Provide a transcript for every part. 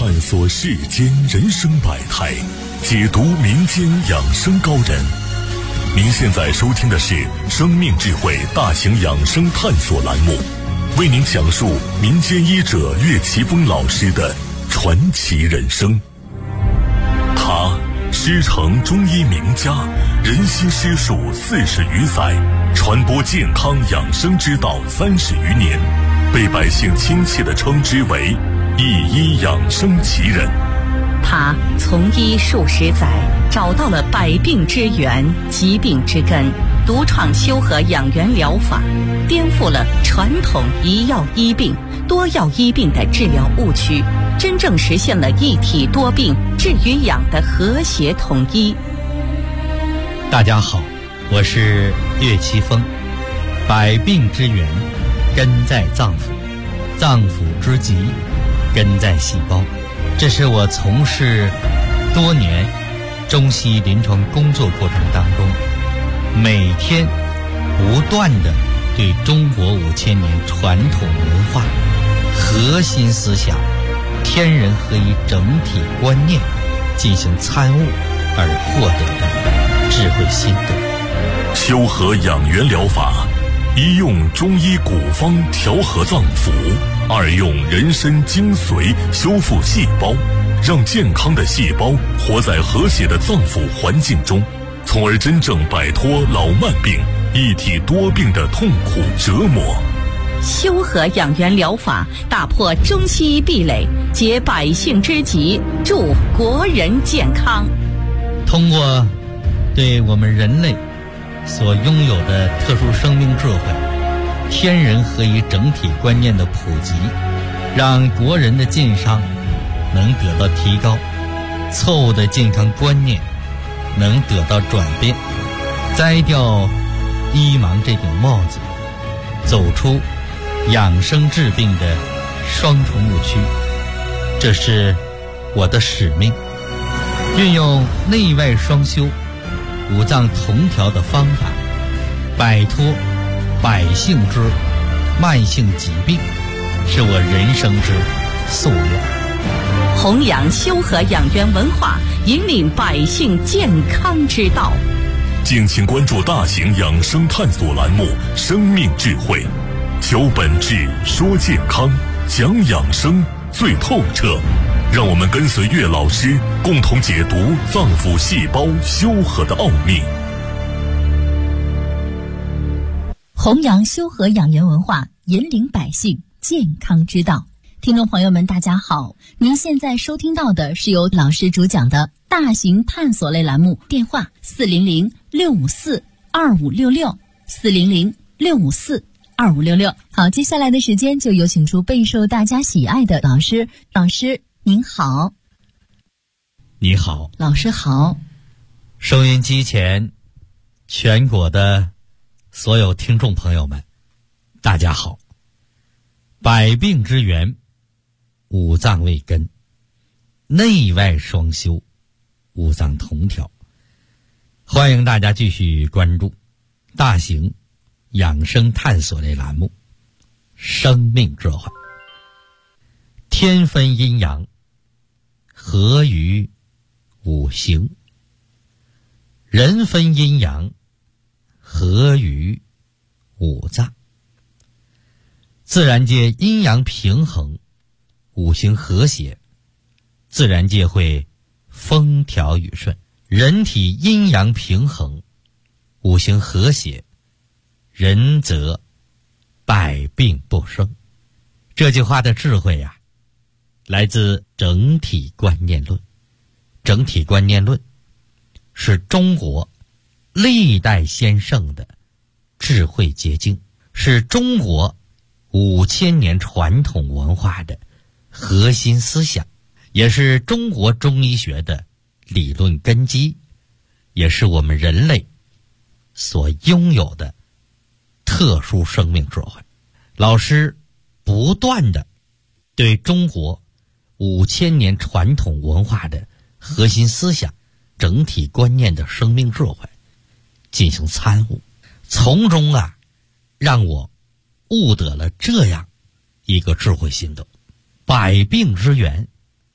探索世间人生百态，解读民间养生高人。您现在收听的是生命智慧大型养生探索栏目，为您讲述民间医者岳奇峰老师的传奇人生。他师承中医名家，人心师术40余载，传播健康养生之道30余年，被百姓亲切地称之为一医养生奇人。 他从医数十载，找到了百病之源、疾病之根，独创修和养元疗法，颠覆了传统一药医病、多药医病的治疗误区，真正实现了一体多病、治与养的和谐统一。 大家好，我是岳奇峰。百病之源根在脏腑，脏腑之疾根在细胞。这是我从事多年中西医临床工作过程当中，每天不断地对中国5000年传统文化核心思想天人合一整体观念进行参悟而获得的智慧心得。 修和养元疗法，一用中医古方调和脏腑，二用人参精髓修复细胞，让健康的细胞活在和谐的脏腑环境中，从而真正摆脱老慢病、一体多病的痛苦折磨。 修和养元疗法打破中西医壁垒，解百姓之急，助国人健康。 通过对我们人类所拥有的特殊生命智慧、天人合一整体观念的普及，让国人的健康能得到提高，错误的健康观念能得到转变，摘掉医盲这顶帽子，走出养生治病的双重误区。这是我的使命，运用内外双修、五脏同调的方法，摆脱百姓之慢性疾病，是我人生之夙愿。 弘扬修和养元文化，引领百姓健康之道。 敬请关注大型养生探索栏目《生命智慧》，求本质，说健康，讲养生最透彻。让我们跟随岳老师，共同解读脏腑细胞修和的奥秘。 弘扬修和养元文化，引领百姓健康之道。听众朋友们大家好，您现在收听到的是由老师主讲的大型探索类栏目，电话400-654-2566 400-654-2566。好，接下来的时间就有请出备受大家喜爱的老师。老师您好。 你好， 老师好。 收音机前全国的所有听众朋友们大家好。百病之源，五脏为根，内外双修，五脏同调。欢迎大家继续关注大型养生探索类栏目《生命智慧》。天分阴阳，合于五行；人分阴阳，合于五脏。自然界阴阳平衡，五行和谐，自然界会风调雨顺。人体阴阳平衡，五行和谐，人则百病不生。这句话的智慧呀，来自整体观念论。整体观念论是中国历代先圣的智慧结晶，是中国5000年传统文化的核心思想，也是中国中医学的理论根基，也是我们人类所拥有的特殊生命智慧。老师不断的对中国5000年传统文化的核心思想、整体观念的生命智慧进行参悟，从中让我悟得了这样一个智慧心得：百病之源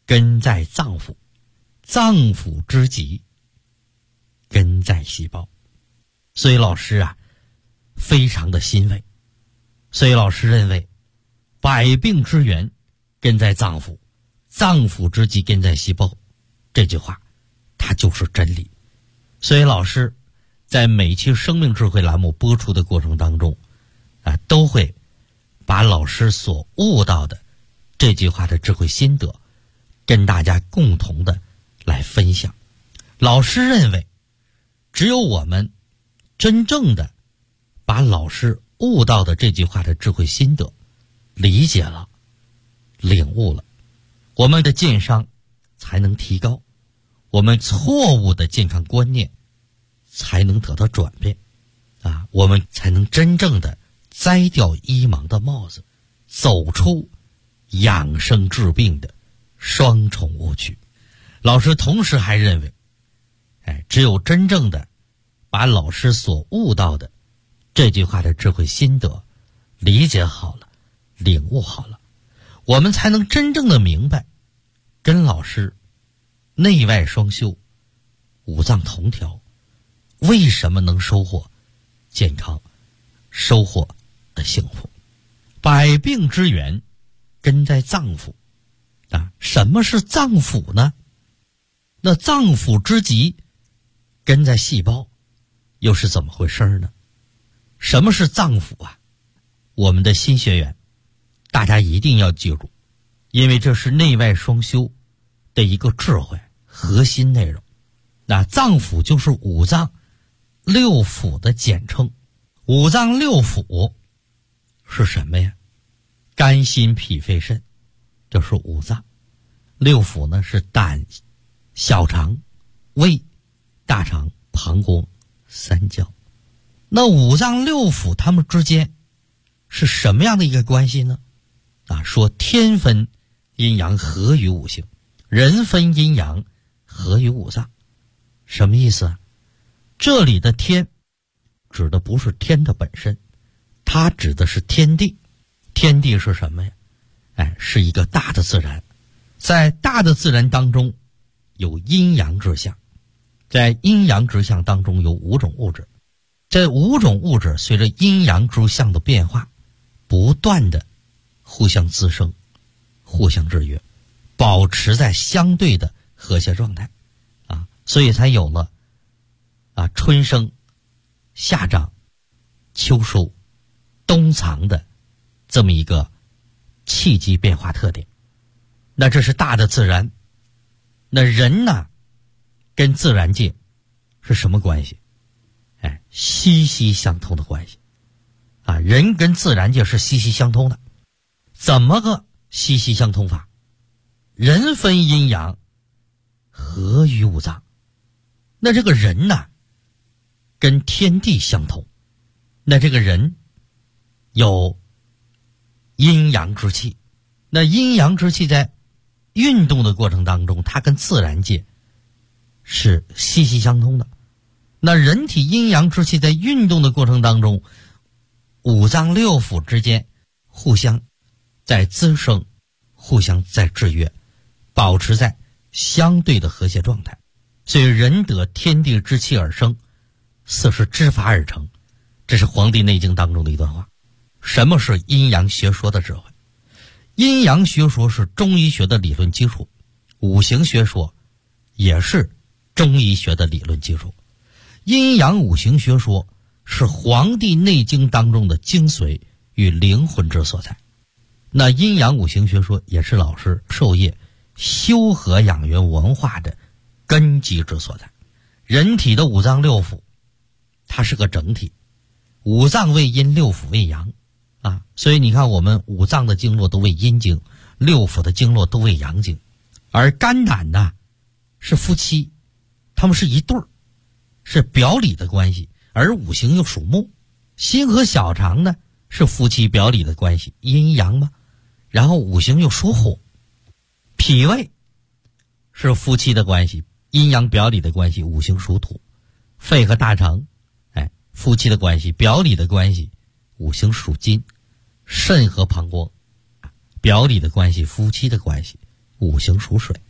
根在脏腑，脏腑之极，根在细胞。所以老师啊，非常的欣慰。所以老师认为，百病之源根在脏腑，脏腑之极根在细胞，这句话它就是真理。所以老师在每期生命智慧栏目播出的过程当中都会把老师所悟到的这句话的智慧心得跟大家共同的来分享。老师认为，只有我们真正的把老师悟到的这句话的智慧心得理解了、领悟了，我们的健商才能提高，我们错误的健康观念才能得到转变我们才能真正的摘掉医盲的帽子，走出养生治病的双重误区。老师同时还认为，只有真正的把老师所悟到的这句话的智慧心得理解好了、领悟好了，我们才能真正的明白，跟老师内外双修、五脏同调，为什么能收获健康、收获幸福。百病之源根在脏腑什么是脏腑呢？那脏腑之极根在细胞，又是怎么回事呢？什么是脏腑我们的新学员大家一定要记住，因为这是内外双修的一个智慧核心内容。那脏腑就是五脏六腑的简称。五脏六腑是什么呀？肝心脾肺肾，这是五脏。六腑呢是胆、小肠、胃、大肠、膀胱、三焦。那五脏六腑它们之间是什么样的一个关系呢？说天分阴阳合于五行，人分阴阳合于五脏。什么意思这里的天指的不是天的本身，它指的是天地。天地是什么呀？是一个大的自然。在大的自然当中有阴阳之象，在阴阳之象当中有五种物质，这五种物质随着阴阳之象的变化不断的互相滋生、互相制约，保持在相对的和谐状态所以才有了春生、夏长、秋收、冬藏的这么一个气机变化特点。那这是大的自然。那人呢，跟自然界是什么关系？息息相通的关系人跟自然界是息息相通的。怎么个息息相通法？人分阴阳合于五脏。那这个人呢，跟天地相通。那这个人有阴阳之气，那阴阳之气在运动的过程当中，它跟自然界是息息相通的。那人体阴阳之气在运动的过程当中，五脏六腑之间互相在滋生，互相在制约，保持在相对的和谐状态。所以人得天地之气而生，四是之法而成。这是《黄帝内经》当中的一段话。什么是阴阳学说的智慧？阴阳学说是中医学的理论基础，五行学说也是中医学的理论基础。阴阳五行学说是《黄帝内经》当中的精髓与灵魂之所在。那阴阳五行学说也是老师授业修和养元文化的根基之所在。人体的五脏六腑它是个整体，五脏为阴，六腑为阳所以你看我们五脏的经络都为阴经，六腑的经络都为阳经。而肝胆呢是夫妻，他们是一对儿，是表里的关系。而五行又属木，心和小肠呢是夫妻表里的关系，阴阳嘛。然后五行又属火，脾胃是夫妻的关系，阴阳表里的关系，五行属土。肺和大肠夫妻的关系，表里的关系，五行属金。肾和膀胱表里的关系，夫妻的关系，五行属水。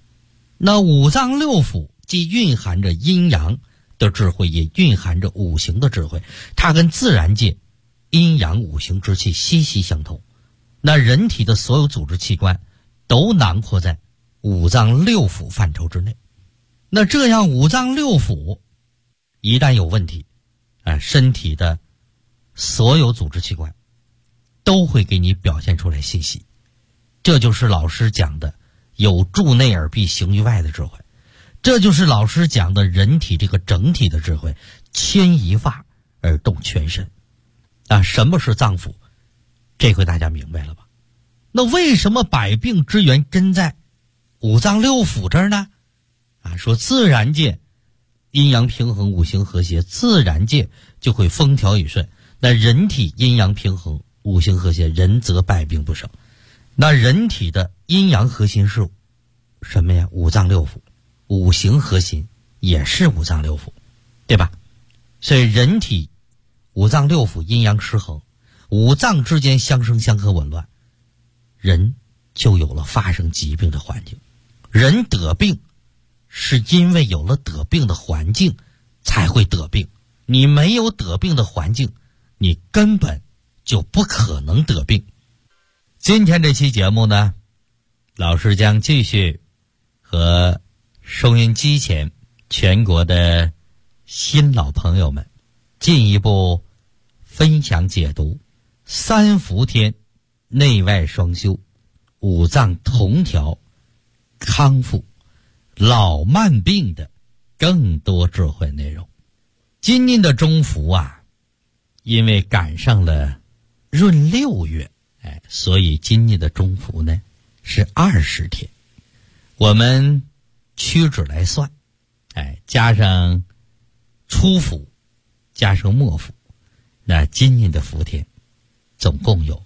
那五脏六腑既蕴含着阴阳的智慧，也蕴含着五行的智慧，它跟自然界阴阳五行之气息息相通。那人体的所有组织器官都囊括在五脏六腑范畴之内。那这样五脏六腑一旦有问题，身体的所有组织器官都会给你表现出来信息。这就是老师讲的有助内而必行于外的智慧，这就是老师讲的人体这个整体的智慧，牵一发而动全身。什么是脏腑？这回大家明白了吧？那为什么百病之源真在五脏六腑这儿呢？说自然界阴阳平衡，五行和谐，自然界就会风调雨顺。那人体阴阳平衡，五行和谐，人则百病不生。那人体的阴阳核心是什么呀？五脏六腑。五行核心也是五脏六腑，对吧？所以人体五脏六腑阴阳失衡，五脏之间相生相克紊乱，人就有了发生疾病的环境。人得病是因为有了得病的环境才会得病，你没有得病的环境，你根本就不可能得病。今天这期节目呢，老师将继续和收音机前全国的新老朋友们进一步分享解读三伏天内外双修，五脏同调，康复老慢病的更多智慧内容。今年的中伏因为赶上了闰6月，所以今年的中伏呢是20天。我们屈指来算，加上初伏，加上末伏，那今年的伏天总共有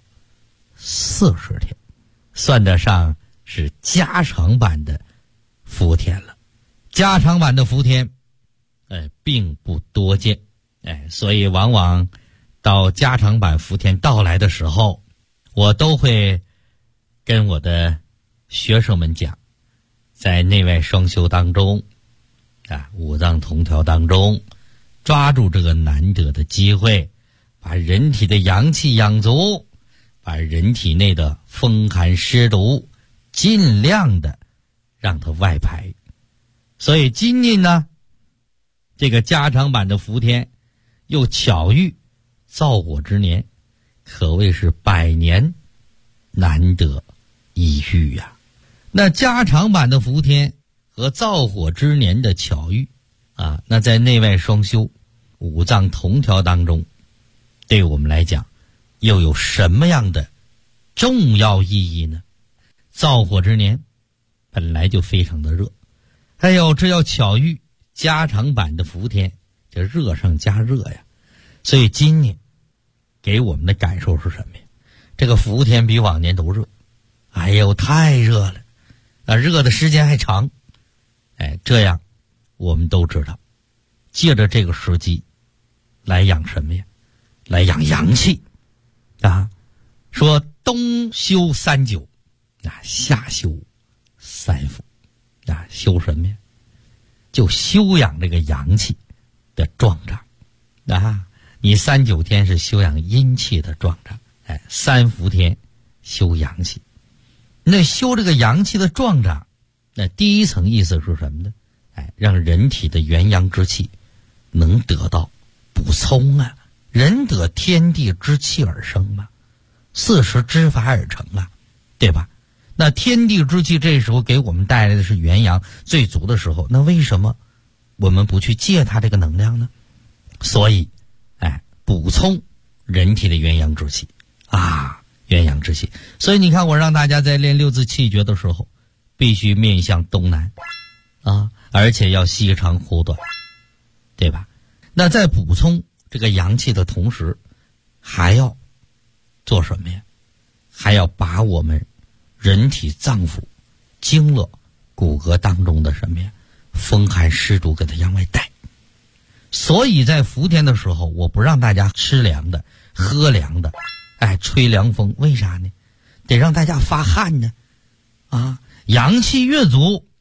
40天，算得上是加长版的伏天了。加长版的伏天并不多见，所以往往到加长版伏天到来的时候，我都会跟我的学生们讲，在内外双修当中五脏同调当中，抓住这个难得的机会，把人体的阳气养足，把人体内的风寒湿毒尽量的让它外排。所以今年呢，这个加长版的伏天又巧遇燥火之年，可谓是100年难得一遇呀。那加长版的伏天和燥火之年的巧遇那在内外双修五脏同调当中，对我们来讲又有什么样的重要意义呢？燥火之年本来就非常的热，这要巧遇加长版的伏天，这热上加热呀。所以今年给我们的感受是什么呀？这个伏天比往年都热，太热了，热的时间还长。这样我们都知道，借着这个时机来养什么呀？来养阳气说冬修3九，夏修3伏，修什么呀？就修养这个阳气的壮长你39天是修养阴气的壮长，3伏天修阳气。那修这个阳气的壮长，那第一层意思是什么呢？让人体的元阳之气能得到补充人得天地之气而生嘛，40之法而成对吧？那天地之气这时候给我们带来的是元阳最足的时候，那为什么我们不去借它这个能量呢？所以补充人体的元阳之气元阳之气。所以你看，我让大家在练6字气诀的时候必须面向东南而且要细长忽短，对吧？那在补充这个阳气的同时，还要做什么呀？还要把我们人体脏腑经络骨骼当中的什么呀？风寒湿毒给它往外带。所以在伏天的时候，我不让大家吃凉的喝凉的吹凉风，为啥呢？得让大家发汗呢阳气越足，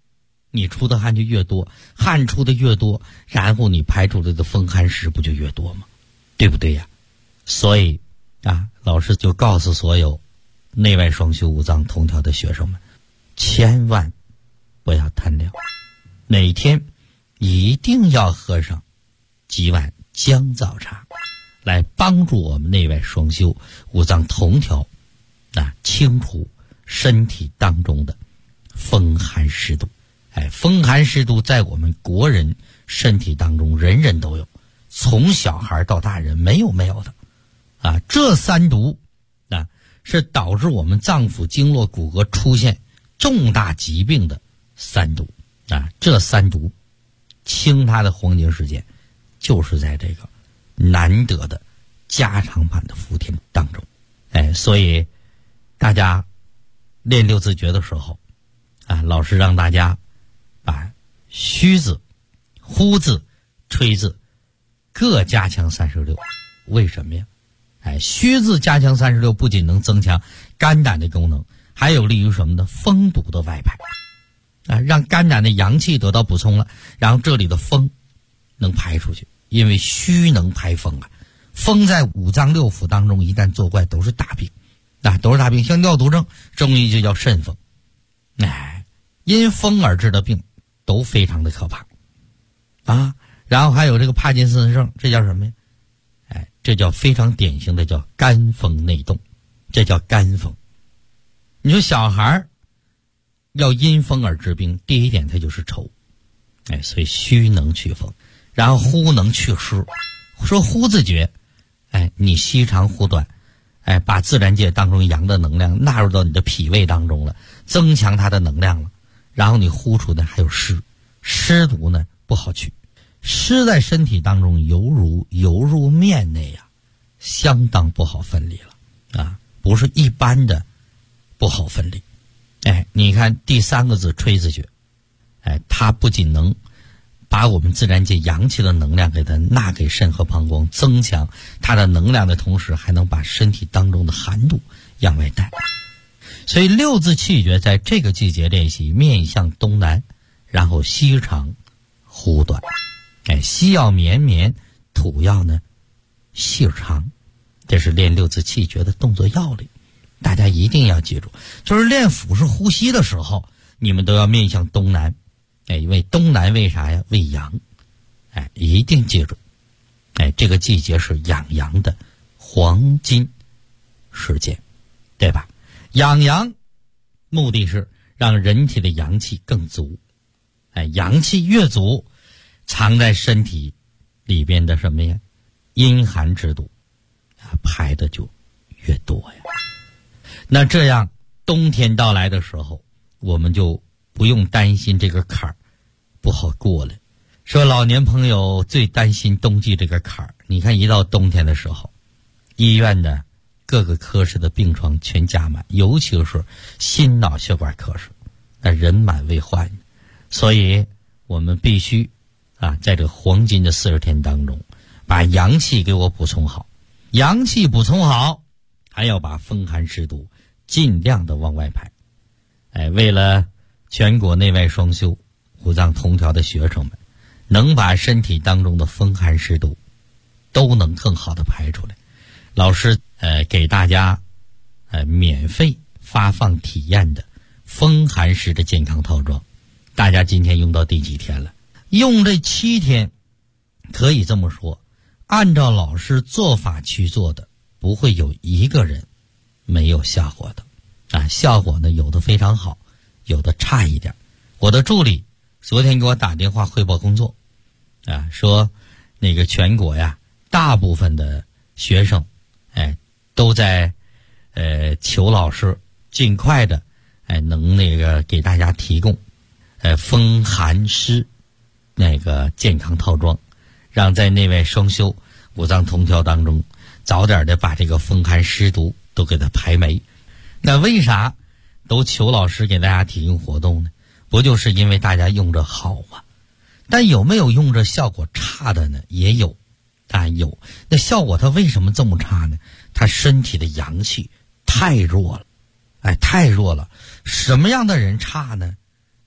你出的汗就越多，汗出的越多，然后你排出来的风寒湿不就越多吗？对不对呀？所以老师就告诉所有内外双修五脏同调的学生们，千万不要贪凉，每天一定要喝上几碗姜枣茶，来帮助我们内外双修五脏同调，清除身体当中的风寒湿毒。风寒湿毒在我们国人身体当中人人都有，从小孩到大人没有的这三毒是导致我们脏腑经络骨骼出现重大疾病的三毒这三毒清它的黄金时间就是在这个难得的加长版的伏天当中。所以大家练六字诀的时候老师让大家把虚字、呼字、吹字各加强36。为什么呀？虚字加强36不仅能增强肝胆的功能，还有利于什么呢？风毒的外排让肝胆的阳气得到补充了，然后这里的风能排出去，因为虚能排风风在五脏六腑当中一旦作怪都是大病都是大病，像尿毒症，中医就叫肾风。因风而致的病都非常的可怕然后还有这个帕金森症，这叫什么呀？这叫非常典型的叫肝风内动，这叫肝风。你说小孩要因风而致病，第一点它就是愁所以虚能祛风，然后呼能祛湿。说呼字诀你吸长呼短把自然界当中阳的能量纳入到你的脾胃当中了，增强它的能量了，然后你呼出的还有湿，湿毒呢不好去，湿在身体当中犹如游入面内相当不好分离了不是一般的不好分离。你看第三个字吹字诀它不仅能把我们自然界阳气的能量给它纳给肾和膀胱，增强它的能量的同时，还能把身体当中的寒度往外带。所以六字气诀在这个季节练习，面向东南，然后吸长呼短吸要绵绵，吐要呢细长，这是练六字气诀的动作要领。大家一定要记住，就是练腹式呼吸的时候，你们都要面向东南因为东南为啥呀？为阳一定记住这个季节是养阳的黄金时间，对吧？养阳目的是让人体的阳气更足阳气越足，藏在身体里边的什么呀？阴寒之毒排的就越多呀。那这样冬天到来的时候，我们就不用担心这个坎儿不好过了。说老年朋友最担心冬季这个坎儿，你看一到冬天的时候，医院的各个科室的病床全加满，尤其是心脑血管科室人满为患。所以我们必须在这个黄金的40天当中，把阳气给我补充好，阳气补充好，还要把风寒湿毒尽量的往外排为了全国内外双修五脏同调的学生们能把身体当中的风寒湿毒都能更好的排出来，老师给大家免费发放体验的风寒湿的健康套装。大家今天用到第几天了？用这7天，可以这么说，按照老师做法去做的，不会有一个人没有效果的效果呢有的非常好，有的差一点。我的助理昨天给我打电话汇报工作说那个全国呀大部分的学生都在求老师尽快的能那个给大家提供风寒湿那个健康套装，让在内外双修五脏同调当中早点的把这个风寒湿毒都给它排没。那为啥都求老师给大家提供活动呢？不就是因为大家用着好吗？但有没有用着效果差的呢？也有有。那效果它为什么这么差呢？他身体的阳气太弱了太弱了。什么样的人差呢？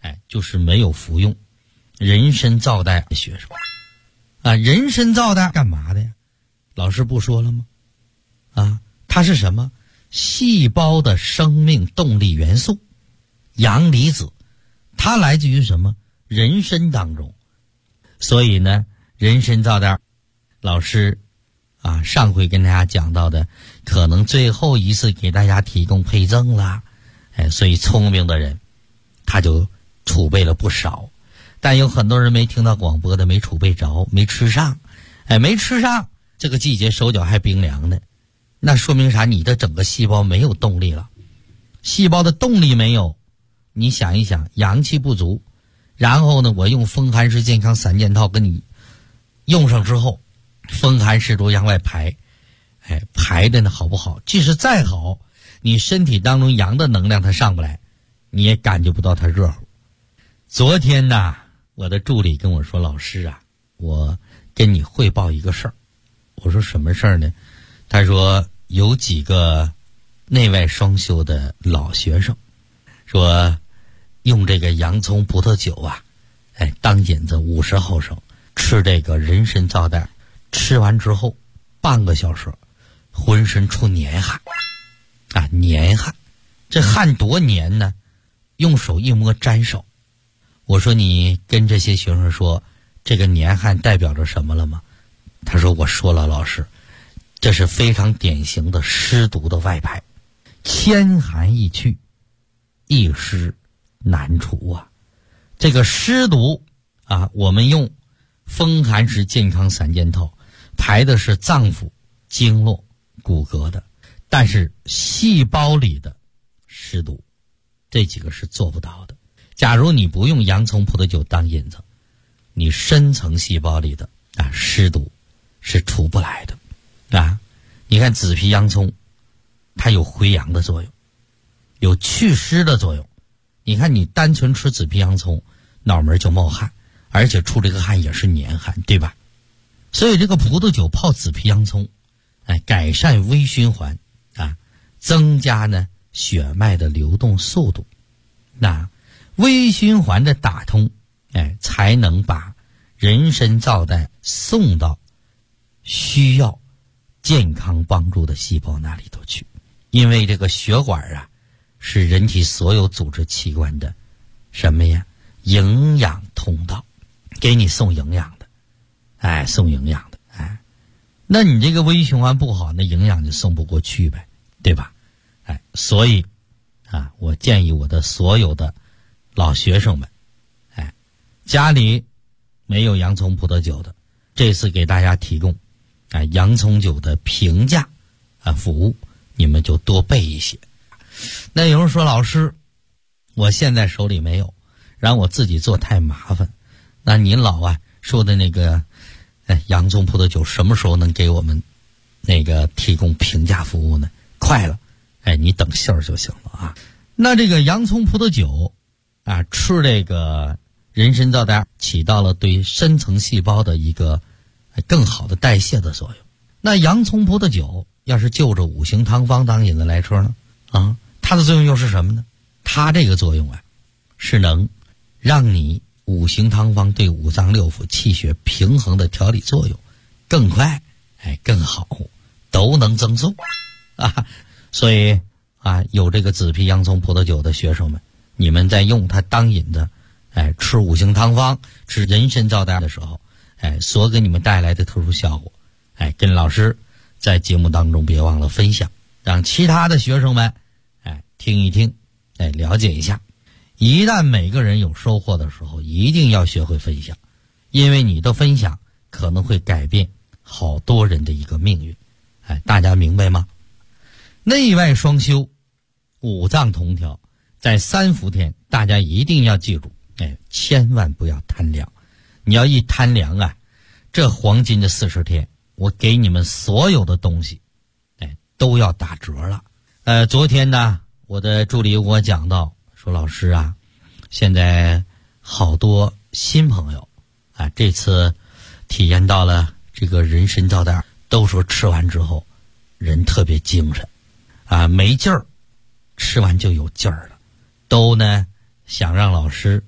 就是没有服用人参皂苷的学生人参皂苷干嘛的呀？老师不说了吗？它是什么？细胞的生命动力元素，阳离子，它来自于什么？人参当中。所以呢，人参皂苷，老师上回跟大家讲到的，可能最后一次给大家提供配赠啦。所以聪明的人他就储备了不少，但有很多人没听到广播的，没储备着，没吃上，没吃上，这个季节手脚还冰凉呢，那说明啥？你的整个细胞没有动力了，细胞的动力没有，你想一想，阳气不足，然后呢，我用风寒湿健康3件套跟你用上之后，风寒湿毒向外排，排的呢好不好？即使再好，你身体当中阳的能量它上不来，你也感觉不到它热乎。昨天呢，我的助理跟我说，老师我跟你汇报一个事儿。我说什么事儿呢？他说有几个内外双修的老学生说用这个洋葱葡萄酒当引子50毫升，吃这个人参皂苷，吃完之后半个小时浑身出黏汗黏汗，这汗多黏呢，用手一摸沾手。我说你跟这些学生说这个黏汗代表着什么了吗？他说我说了，老师，这是非常典型的湿毒的外排，千寒易去，一湿难除这个湿毒我们用风寒湿健康3件套排的是脏腑、经络、骨骼的，但是细胞里的湿毒这几个是做不到的。假如你不用洋葱葡萄酒当引子，你深层细胞里的湿毒是除不来的你看紫皮洋葱，它有回阳的作用，有祛湿的作用。你看你单纯吃紫皮洋葱，脑门就冒汗，而且出这个汗也是黏汗，对吧？所以这个葡萄酒泡紫皮洋葱，改善微循环增加呢血脉的流动速度。那微循环的打通，才能把人参皂苷送到需要健康帮助的细胞那里头去。因为这个血管是人体所有组织器官的什么呀？营养通道，给你送营养的，送营养的，那你这个微循环不好，那营养就送不过去呗，对吧？所以我建议我的所有的老学生们，家里没有洋葱葡萄酒的，这次给大家提供洋葱酒的平价服务，你们就多备一些。那有人说，老师，我现在手里没有，让我自己做太麻烦。那您老说的那个洋葱葡萄酒什么时候能给我们那个提供平价服务呢？快了，你等信儿就行了那这个洋葱葡萄酒吃这个人参皂苷，起到了对深层细胞的一个更好的代谢的作用。那洋葱葡萄酒要是就着五行汤方当引子来吃呢它的作用又是什么呢？它这个作用是能让你五行汤方对五脏六腑气血平衡的调理作用更快更好，都能增送所以有这个紫皮洋葱葡萄酒的学生们，你们在用它当引子吃五行汤方、吃人参皂苷的时候所给你们带来的特殊效果跟老师在节目当中别忘了分享，让其他的学生们听一听了解一下。一旦每个人有收获的时候，一定要学会分享，因为你的分享可能会改变好多人的一个命运大家明白吗？内外双修，五脏同调，在3伏天大家一定要记住千万不要贪凉。你要一贪凉这黄金的40天，我给你们所有的东西都要打折了。昨天呢，我的助理给我讲到说，老师现在好多新朋友这次体验到了这个人参皂苷，都说吃完之后人特别精神没劲儿，吃完就有劲儿了，都呢想让老师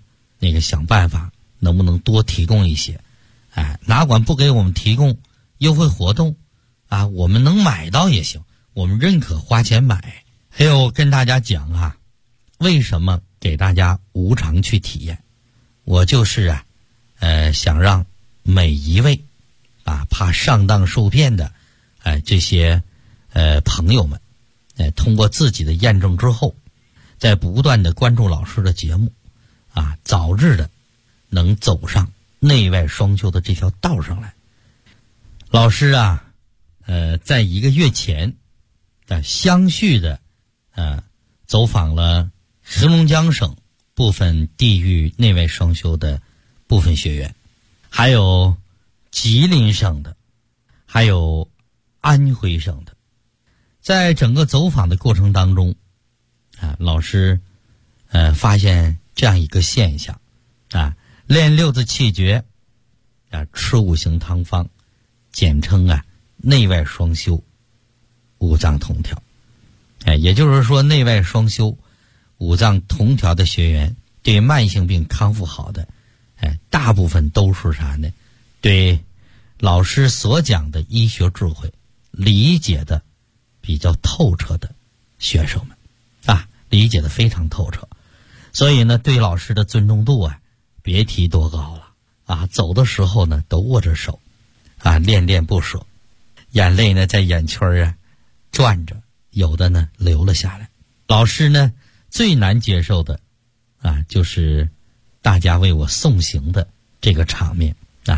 那个想办法能不能多提供一些，哪管不给我们提供优惠活动啊，我们能买到也行，我们认可花钱买。还有跟大家讲啊，为什么给大家无偿去体验？我就是想让每一位怕上当受骗的这些朋友们，通过自己的验证之后，在不断的关注老师的节目早日的能走上内外双修的这条道上来。老师在1个月前相续的走访了黑龙江省部分地域内外双修的部分学员，还有吉林省的，还有安徽省的。在整个走访的过程当中老师发现这样一个现象练六字气诀吃五行汤方，简称内外双修五脏同调。也就是说内外双修五脏同调的学员对慢性病康复好的大部分都是啥呢？对老师所讲的医学智慧理解的比较透彻的学生们理解的非常透彻，所以呢对老师的尊重度别提多高了走的时候呢都握着手恋恋不舍，眼泪呢在眼圈转着，有的呢流了下来。老师呢最难接受的就是大家为我送行的这个场面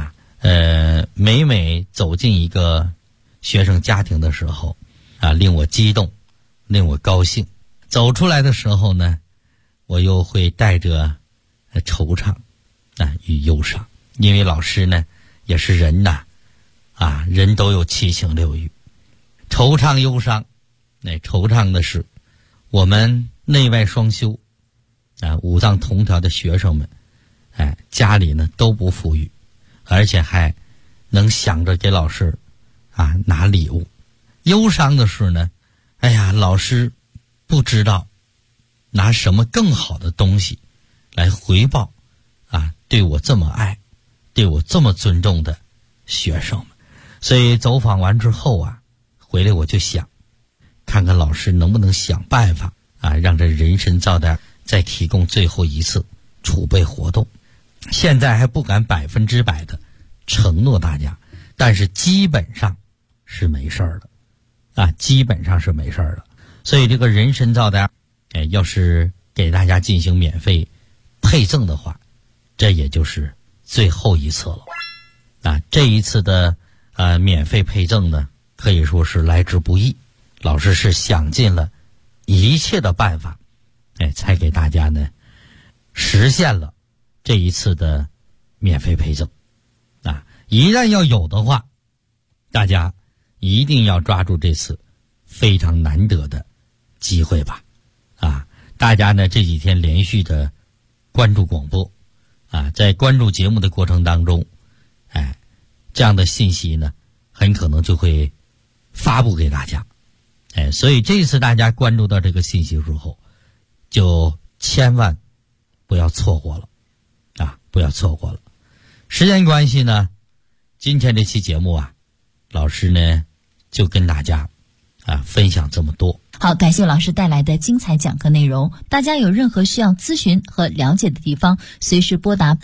每走进一个学生家庭的时候令我激动，令我高兴。走出来的时候呢，我又会带着惆怅与忧伤，因为老师呢也是人人都有七情六欲，惆怅忧伤。惆怅的是我们内外双修五脏同调的学生们家里呢都不富裕，而且还能想着给老师拿礼物。忧伤的是呢老师不知道拿什么更好的东西来回报对我这么爱，对我这么尊重的学生们。所以走访完之后回来我就想看看老师能不能想办法让这人参皂苷再提供最后一次储备活动。现在还不敢100%的承诺大家，但是基本上是没事儿的基本上是没事儿的。所以这个人参皂苷要是给大家进行免费配赠的话，这也就是最后一次了这一次的免费配赠呢可以说是来之不易，老师是想尽了一切的办法才给大家呢实现了这一次的免费配赠一旦要有的话，大家一定要抓住这次非常难得的机会吧大家呢这几天连续的关注广播在关注节目的过程当中这样的信息呢很可能就会发布给大家所以这次大家关注到这个信息之后，就千万不要错过了不要错过了。时间关系呢，今天这期节目老师呢就跟大家分享这么多。 好，感谢老师带来的精彩讲课内容。大家有任何需要咨询和了解的地方，随时拨打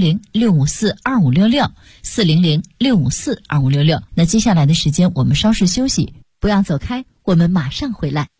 400-654-2566 400-654-2566。那接下来的时间我们稍事休息，不要走开，我们马上回来。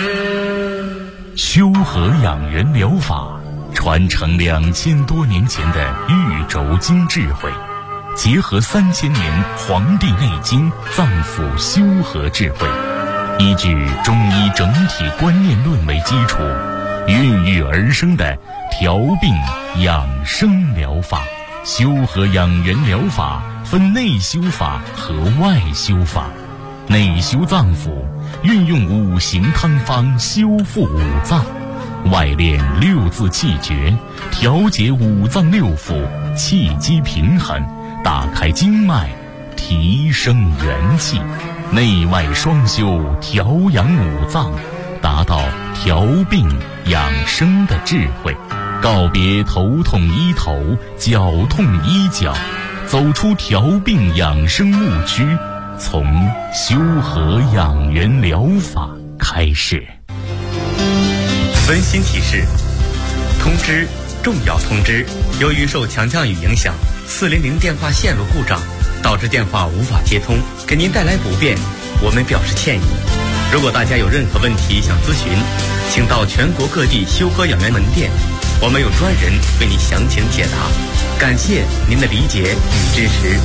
修和养元疗法传承2000多年前的玉轴经智慧，结合3000年《黄帝内经》脏腑修和智慧，依据中医整体观念论为基础，孕育而生的调病养生疗法。修和养元疗法分内修法和外修法。内修脏腑，运用五行汤方修复五脏；外练六字气诀，调节五脏六腑，气机平衡，打开经脉，提升元气。内外双修，调养五脏，达到调病养生的智慧。 告别头痛医头、脚痛医脚，走出调病养生误区，从修和养元疗法开始。 温馨提示：通知，重要通知！由于受强降雨影响，400电话线路故障，导致电话无法接通，给您带来不便，我们表示歉意。如果大家有任何问题想咨询，请到全国各地修和养元门店，我们有专人为您详情解答。感谢您的理解与支持。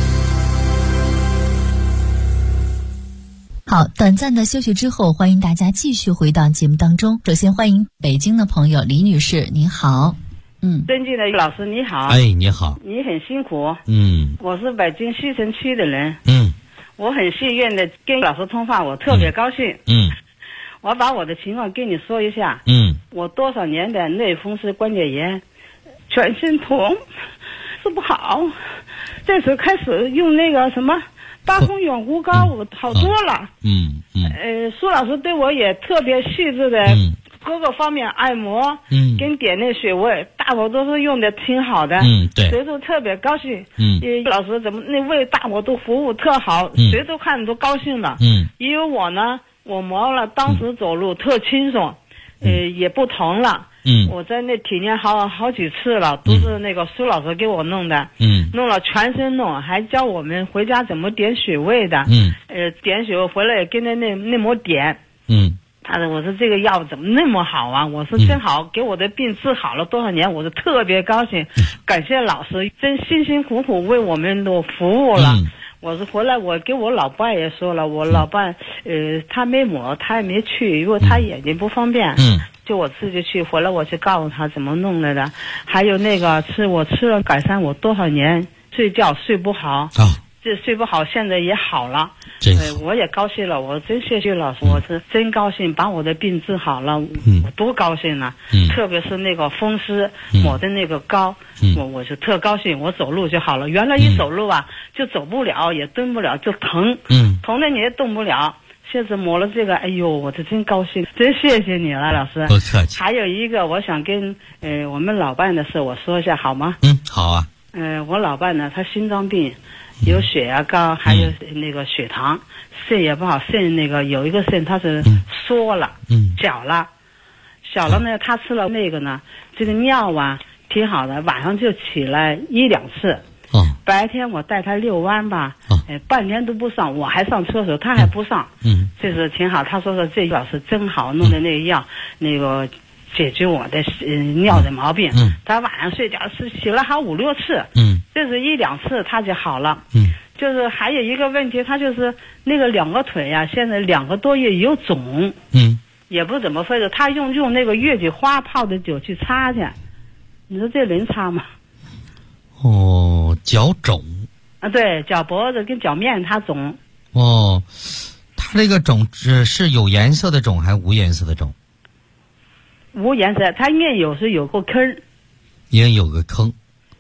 好，短暂的休息之后，欢迎大家继续回到节目当中。首先欢迎北京的朋友李女士，您好。 尊敬的老师你好。 哎，你好。 你很辛苦。我是北京西城区的人。我很幸运的跟老师通话，我特别高兴。我把我的情况跟你说一下。我多少年的类风湿关节炎，全身痛，治不好。这次开始用那个什么八风远无膏，我好多了。苏老师对我也特别细致的各个方面按摩，跟点那穴位，大伙都是用的挺好的。 对， 谁都特别高兴。老师怎么那为大伙都服务特好，谁都看都高兴了。因为我呢，我磨了，当时走路特轻松，也不疼了。我在那体验好几次了，都是那个苏老师给我弄的。弄了全身弄，还教我们回家怎么点穴位的。点穴位回来也跟那么点。他说：“我说这个药怎么那么好啊？”我说：“真好，给我的病治好了多少年，我就特别高兴。感谢老师，真辛辛苦苦为我们都服务了。”我是回来，我跟我老伴也说了，我老伴他没抹，他也没去，因为他眼睛不方便。就我自己去，回来我去告诉他怎么弄来的。还有那个我吃了改善我多少年睡觉睡不好。这睡不好，现在也好了。我也高兴了，我真谢谢老师，我是真高兴，把我的病治好了，我多高兴啊！特别是那个风湿抹的那个膏，我是特高兴，我走路就好了。原来一走路啊，就走不了，也蹲不了，就疼，疼的你也动不了。现在抹了这个，哎呦，我是真高兴，真谢谢你了，老师。 不客气。 还有一个，我想跟我们老伴的事我说一下，好吗？ 好啊。 我老伴呢，他心脏病。有血压高，还有那个血糖，肾也不好，肾那个有一个肾它是缩了，小了呢，他吃了那个呢，这个尿啊挺好的，晚上就起来1-2次，白天我带他遛弯吧，半天都不上，我还上厕所，他还不上，这是挺好。他说这药是真好，弄的那个药那个解决我的尿的毛病。他晚上睡觉是起了好5-6次，这是1-2次他就好了。就是还有一个问题，他就是那个2个腿呀，现在2个多月有肿，也不怎么会的。他用那个月季花泡的酒去擦去，你说这能擦吗？ 脚肿啊，对，脚脖子跟脚面它肿。 他这个肿是有颜色的肿还是无颜色的肿？ 无颜色，它面有时有个坑， 也有个坑。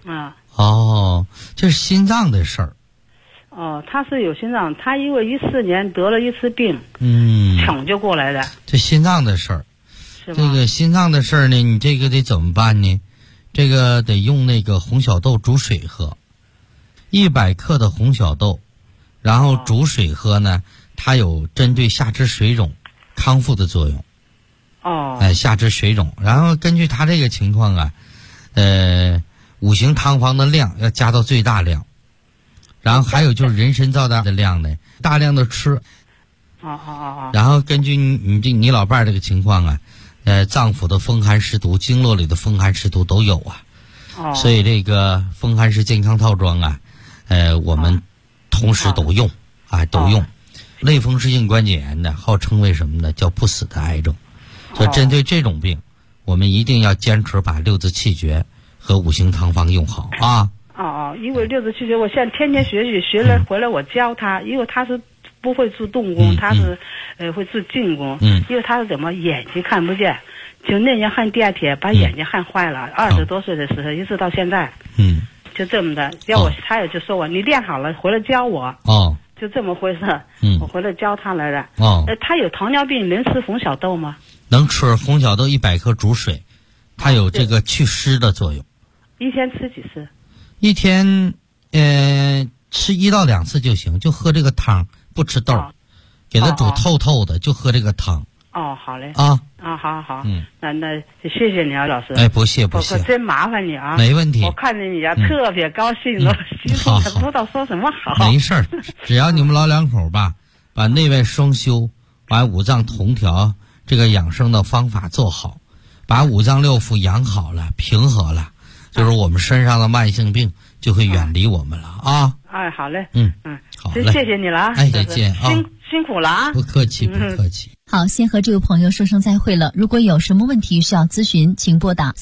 这是心脏的事儿。 他是有心脏，他因为14年得了一次病，抢救过来的。 这心脏的事儿，这个心脏的事儿呢，你这个得怎么办呢？这个得用那个红小豆煮水喝，100克的红小豆，然后煮水喝呢，它有针对下肢水肿康复的作用。下肢水肿，然后根据他这个情况啊，五行汤方的量要加到最大量，然后还有就是人参皂的量呢，大量的吃。然后根据你老伴儿这个情况啊，脏腑的风寒湿毒、经络里的风寒湿毒都有啊。所以这个风寒湿健康套装啊，我们同时都用都用。类风湿性关节炎呢，号称为什么呢？叫不死的癌症。所以针对这种病，我们一定要坚持把6字气诀和五行汤方用好啊。 因为6字气诀我现在天天学了回来我教他，因为他是不会做动功，他是会做静功。因为他是怎么眼睛看不见，就那年焊地下铁把眼睛焊坏了，20多岁的时候一直到现在。就这么的，他也就说我你练好了回来教我。就这么回事。我回来教他来的。他有糖尿病，能吃红小豆吗？ 能吃红小豆100克煮水， 它有这个祛湿的作用。 一天吃几次？ 一天吃1到2次就行，就喝这个汤，不吃豆，给它煮透透的，就喝这个汤。 哦，好嘞。好。那谢谢你啊，老师。 哎，不谢。我可真麻烦你啊。 没问题。 我看见你家特别高兴，我心里不知道说什么好。 没事儿，只要你们老两口吧，把内外双修，把五脏同调这个养生的方法做好，把五脏六腑养好了，平和了，就是我们身上的慢性病就会远离我们了啊。 哎，好嘞。 好嘞， 谢谢你了啊。 哎，再见啊。 辛苦了啊。 不客气，不客气。 好，先和这位朋友说声再会了。如果有什么问题需要咨询，请拨打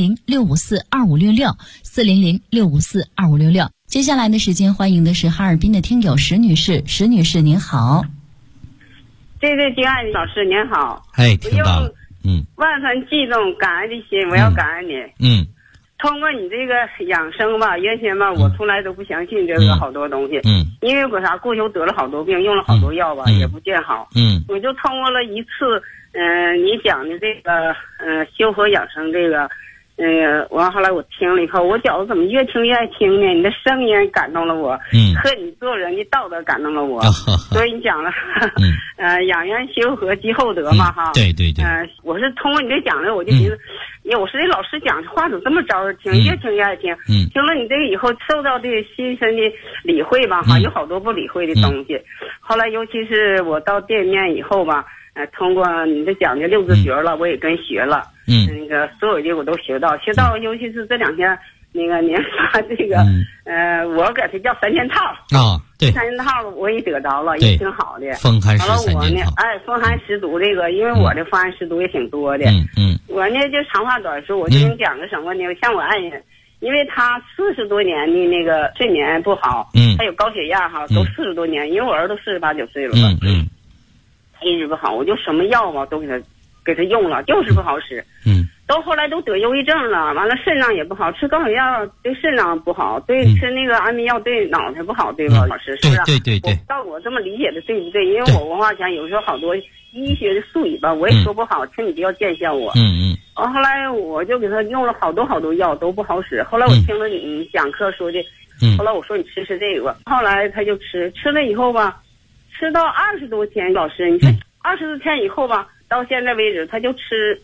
400-654-2566，400-654-2566。接下来的时间，欢迎的是哈尔滨的听友石女士。石女士您好。 对，金爱老师您好。 哎，听到了。 万分激动感恩的心，我要感恩你。通过你这个养生吧，原先吧我从来都不相信这个好多东西。因为过去我得了好多病，用了好多药吧，也不见好。我就通过了一次你讲的这个修和养生这个完后来我听了以后，我觉得怎么越听越爱听呢？你的声音感动了我，和你做人的道德感动了我。所以你讲了养元修和积厚德嘛哈。 对。 我是通过你这讲的，我就寻思我说这老师讲的话怎么这么招人听，越听越爱听。听了你这个以后，受到这个心身的理会吧哈，有好多不理会的东西。后来尤其是我到店面以后吧，通过你这讲的6字诀了，我也跟学了。那个所有的我都学到，尤其是这2天那个您发这个我给它叫3件套啊。对 ，3件套我也得着了，也挺好的。 风寒湿3件套。 风寒湿毒这个，因为我的风寒湿毒也挺多的。我呢就长话短说，我就给你讲个什么呢？像我爱人，因为他40多年的那个睡眠不好，他有高血压哈，都40多年，因为我儿子都48、9岁了吧。他一直不好，我就什么药吧都给他用了，就是不好使。到后来都得忧郁症了，完了肾脏也不好，吃高血压对肾脏不好，对吃那个安眠药对脑袋不好，对吧，老师？是不是？ 对。 我这么理解的对不对？因为我文化强，有时候好多医学的术语吧，我也说不好，请你不要见笑我。后来我就给他用了好多药都不好使。后来我听了你讲课说的，后来我说你吃这个，后来他就吃了以后吧，吃到20多天，老师你说20多天以后吧，到现在为止他就吃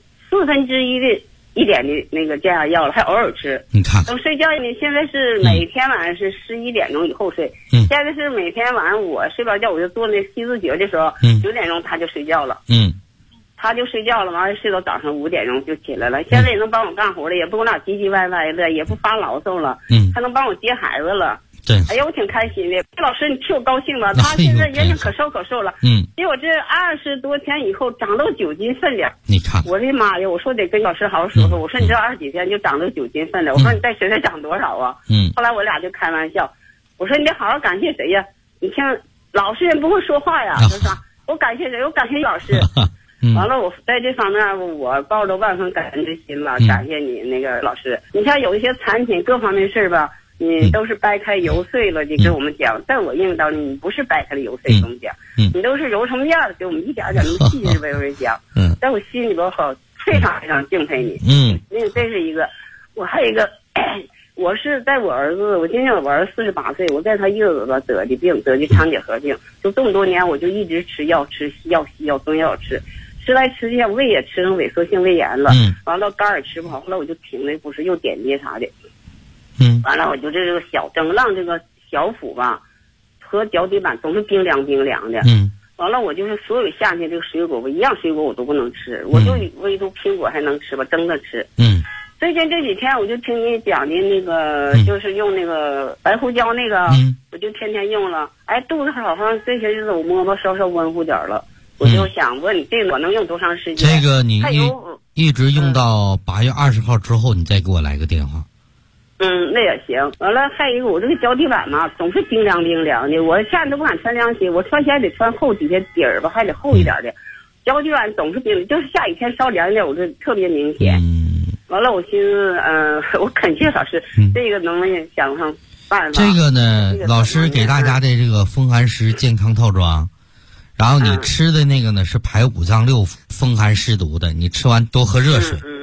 1/4的点的那个降压药了，还偶尔吃。 你看， 等睡觉呢，现在是每天晚上是11点钟以后睡。现在是每天晚上我睡不着觉，我就做那7字诀的时候，9点钟他就睡觉了。他就睡觉了，完了睡到早上5点钟就起来了。现在也能帮我干活了，也不跟我俩唧唧歪歪的，也不发牢骚了。还能帮我接孩子了。哎呀，我挺开心的。老师，你替我高兴吧？他现在人家可瘦了。结果这20多天以后长到9斤分量。 你看， 我的妈呀！我说得跟老师好好说说。我说你这20几天就长到9斤分量。我说你再学长多少啊？后来我俩就开玩笑，我说你得好好感谢谁呀？你听，老实人不会说话呀。他说我感谢谁？我感谢老师。完了，我在这方面我抱着万分感恩之心了，感谢你那个老师。你看有一些产品各方面事儿吧。你都是掰开揉碎了的给我们讲，在我印象当中，你不是掰开了揉碎给我们讲，你都是揉成面的给我们一点点那么细致微微讲。在我心里边好，非常非常敬佩你。那个这是一个，我还有一个，我是在我儿子，我今年我儿子48岁，我在他月子吧得的病，得的肠结核病，就这么多年我就一直吃药，吃西药中药吃来吃去，胃也吃成萎缩性胃炎了，完了肝也吃不好，后来我就停了，不是又点滴啥的。完了我就这个小正浪这个小腹吧和脚底板总是冰凉的。完了我就是所有夏天这个水果，我一样水果我都不能吃，我就唯独苹果还能吃吧，蒸着吃。最近这几天我就听你讲的那个就是用那个白胡椒那个，我就天天用了，哎，肚子好像这些日子我摸摸稍温乎点了。我就想问你，这个我能用多长时间？ 这个你一直用到8月20号之后，你再给我来个电话。 那也行。完了，还有一个，我这个脚底板嘛，总是冰凉的。我夏天都不敢穿凉鞋，我穿鞋还得穿厚底下底儿吧，还得厚一点的。脚底板总是冰，就是下雨天稍凉一点，我就特别明显。完了，我寻思，我恳切老师，这个能不能想上办法？ 这个呢，老师给大家的这个风寒湿健康套装，然后你吃的那个呢是排5脏6腑风寒湿毒的，你吃完多喝热水。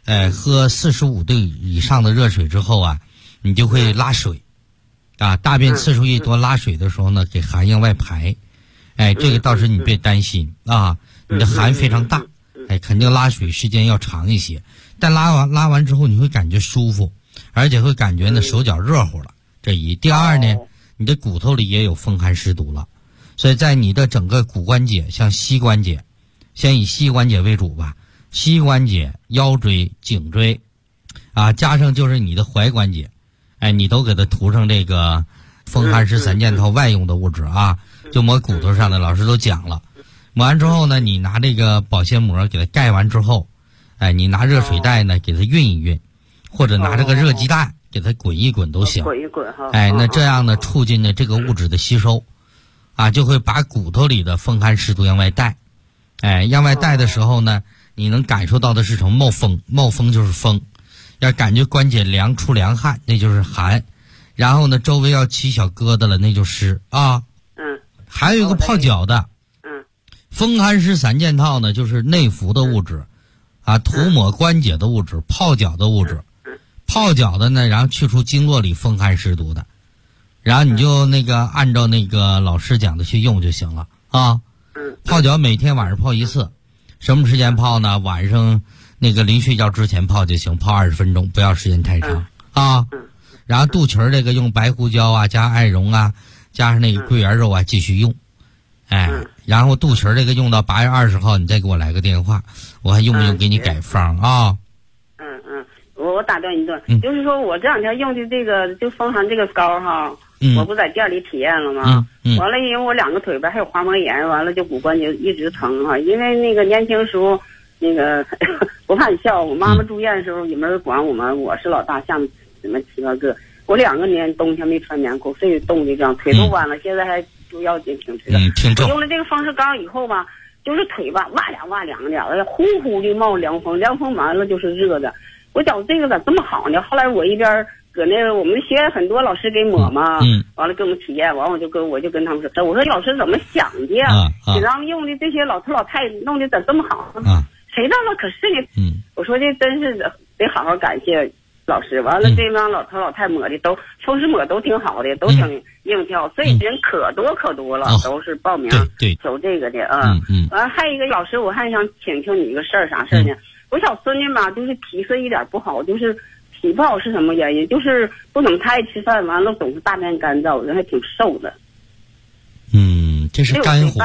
喝45度以上的热水之后啊，你就会拉水，啊，大便次数越多，拉水的时候呢，给寒向外排，这个倒是你别担心啊，你的寒非常大，肯定拉水时间要长一些，但拉完之后你会感觉舒服，而且会感觉呢手脚热乎了。这一，第二呢，你的骨头里也有风寒湿毒了，所以在你的整个骨关节，像膝关节，先以膝关节为主吧，膝关节、腰椎、颈椎，啊，加上就是你的踝关节，你都给它涂上这个风寒湿散健套外用的物质啊，就抹骨头上的，老师都讲了。抹完之后呢，你拿这个保鲜膜给它盖完之后，你拿热水袋呢给它熨一熨，或者拿这个热鸡蛋给它滚一滚都行。 滚一滚哈。 那这样呢，促进呢这个物质的吸收，啊，就会把骨头里的风寒湿毒向外带。向外带的时候呢，你能感受到的是什么？冒风，冒风就是风，要感觉关节凉出凉汗，那就是寒。然后呢，周围要起小疙瘩了，那就湿啊。还有一个泡脚的。风寒湿散健套呢，就是内服的物质，啊，涂抹关节的物质，泡脚的物质。泡脚的呢，然后去除经络里风寒湿毒的，然后你就那个按照那个老师讲的去用就行了啊。泡脚每天晚上泡一次，什么时间泡呢？晚上那个临睡觉之前泡就行，泡20分钟，不要时间太长啊。然后肚脐这个用白胡椒啊，加艾绒啊，加上那个桂圆肉啊，继续用。然后肚脐这个用到8月20号，你再给我来个电话，我还用不用给你改方啊？ 我打断一段，就是说我这两天用的这个就风寒这个膏哈，我不在店里体验了吗？完了，因为我2个腿吧还有滑膜炎，完了就骨关节一直疼哈。因为那个年轻时候，那个不怕你笑，我妈妈住院的时候也没人管我们，我是老大，下面什么7、8个，我2个年冬天没穿棉裤，所以冻的这样，腿都弯了，现在还住药挺直的。我用了这个风湿膏以后吧，就是腿吧哇凉的，呼呼的冒凉风，凉风完了就是热的。我觉得这个咋这么好呢？后来我一边搁那个我们学院很多老师给抹嘛，完了给我们体验，完我就跟他们说，我说老师怎么想的呀？给咱们用的这些老头老太太弄的咋这么好呢？谁知道可是呢？我说这真是得好好感谢老师。完了这帮老头老太太抹的都风湿抹都挺好的，都挺硬跳，所以人可多了，都是报名求这个的啊。完了还有一个老师，我还想请求你一个事儿，啥事儿呢？我小孙女吧，就是脾色一点不好，就是脾不好是什么原因？就是不怎么太爱吃饭，完了总是大便干燥，人还挺瘦的。 这是肝火。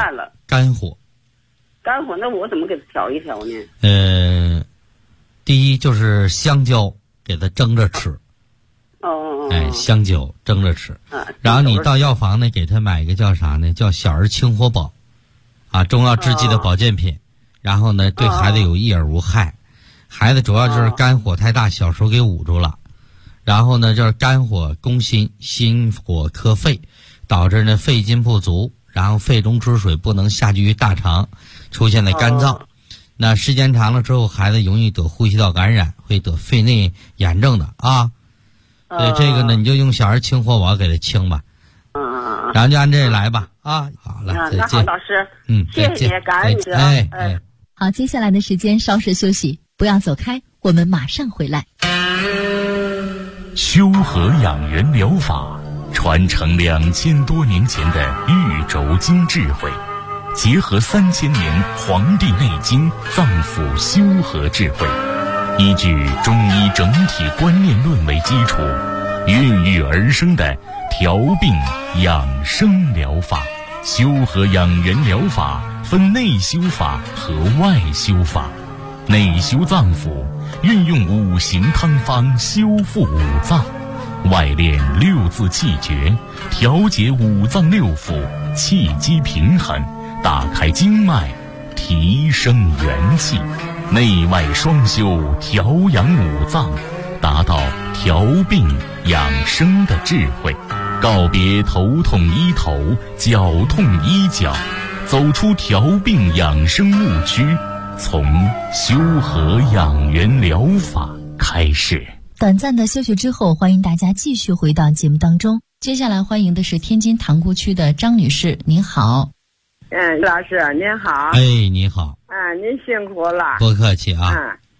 肝火，那我怎么给他调一调呢？第一就是香蕉，给他蒸着吃。香蕉蒸着吃。然后你到药房呢，给他买一个叫啥呢？叫小儿清火宝，啊，中药制剂的保健品。然后呢，对孩子有益而无害。孩子主要就是肝火太大，小时候给捂住了。然后呢，就是肝火攻心，心火克肺，导致呢肺筋不足，然后肺中之水不能下聚于大肠，出现了干燥。那时间长了之后，孩子容易得呼吸道感染，会得肺内炎症的啊。所以这个呢，你就用小儿清火宝给他清吧。然后就按这来吧啊。好了，再见。 那好，老师，谢谢，感恩你。 好，接下来的时间稍事休息，不要走开，我们马上回来。 修和养元疗法传承2000多年前的玉轴经智慧，结合3000年《黄帝内经》脏腑修和智慧，依据中医整体观念论为基础，孕育而生的调病养生疗法。修和养元疗法分内修法和外修法。内修脏腑，运用5行汤方修复五脏；外练6字气诀，调节五脏6腑，气机平衡，打开经脉，提升元气。内外双修，调养五脏，达到调病养生的智慧。告别头痛医头，脚痛医脚，走出调病养生误区，从修和养元疗法开始。 短暂的休息之后，欢迎大家继续回到节目当中。接下来欢迎的是天津塘沽区的张女士，您好。 老师您好。 哎，你好。 您辛苦了。 不客气啊。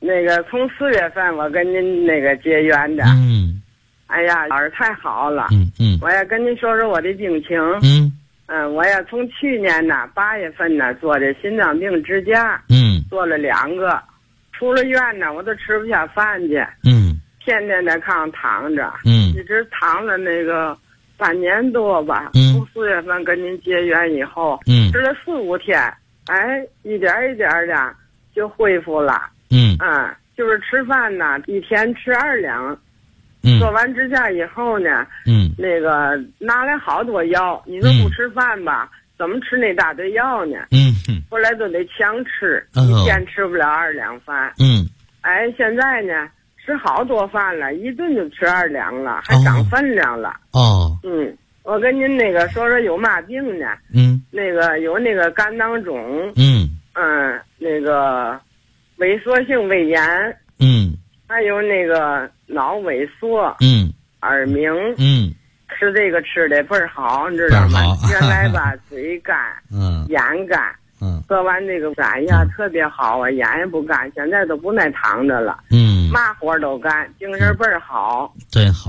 那个从4月份我跟您那个结缘的。哎呀，老师太好了。我也跟您说说我的病情。我也从去年呢8月份呢做的心脏病支架。做了2个，出了院呢我都吃不下饭去。天天在炕上躺着。一直躺了那个半年多吧。从4月份跟您结缘以后，吃了4、5天，哎，一点一点的就恢复了。就是吃饭呢，一天吃2两。做完支架以后呢，那个拿来好多药，你说不吃饭吧，怎么吃那大堆药呢？后来都得强吃，一天吃不了2两饭。哎，现在呢吃好多饭了，一顿就吃2两了，还长分量了。我跟您那个说说有嘛病呢？那个有那个肝囊肿。那个萎缩性胃炎。还有那个脑萎缩。耳鸣。吃这个吃的倍儿好，你知道吗？原来吧嘴干，眼干。喝完这个哎呀特别好啊，眼也不干，现在都不耐躺着了。嘛活都干，精神倍儿好。 真好。